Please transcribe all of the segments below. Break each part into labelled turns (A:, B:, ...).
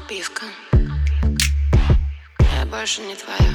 A: Подписка. Я больше не твоя.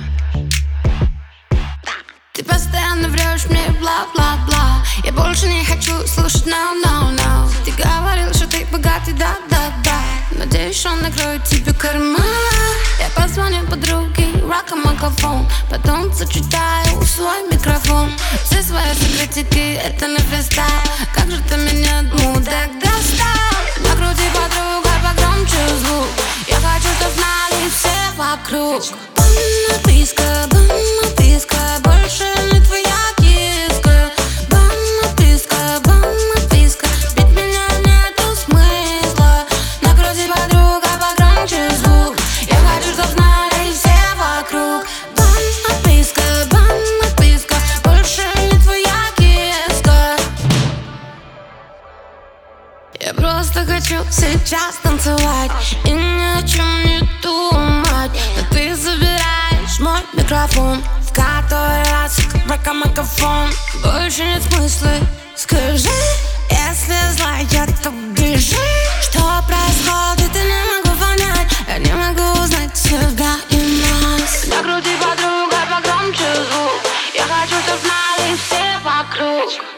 A: Ты постоянно врешь мне бла-бла-бла. Я больше не хочу слушать no-no-no. Ты говорил, что ты богатый, да-да-да. Надеюсь, он накроет тебе карман. Я позвоню подруге, ракомагафон. Потом зачитаю в свой микрофон все свои секретики, это не фристайл. Как же ты меня, мудак, достал? Накрути, подруга, погромче звук. Я хочу, чтоб знали все вокруг. Подписка, подписка, больше не твоя киска. Подписка, подписка, бить меня нету смысла. Накрути, подруга, погромче звук. Я хочу, чтоб знали все вокруг. Подписка, подписка, больше не твоя киска. Я просто хочу сейчас танцевать и ни о чем не думать. Но ты забираешь мой микрофон в который раз, как ракомагафон. Больше нет смысла, скажи, если злая, то бежи. Что происходит, я не могу понять. Я не могу узнать себя и нас. Накрути, подруга, погромче звук. Я хочу, чтоб знали все вокруг.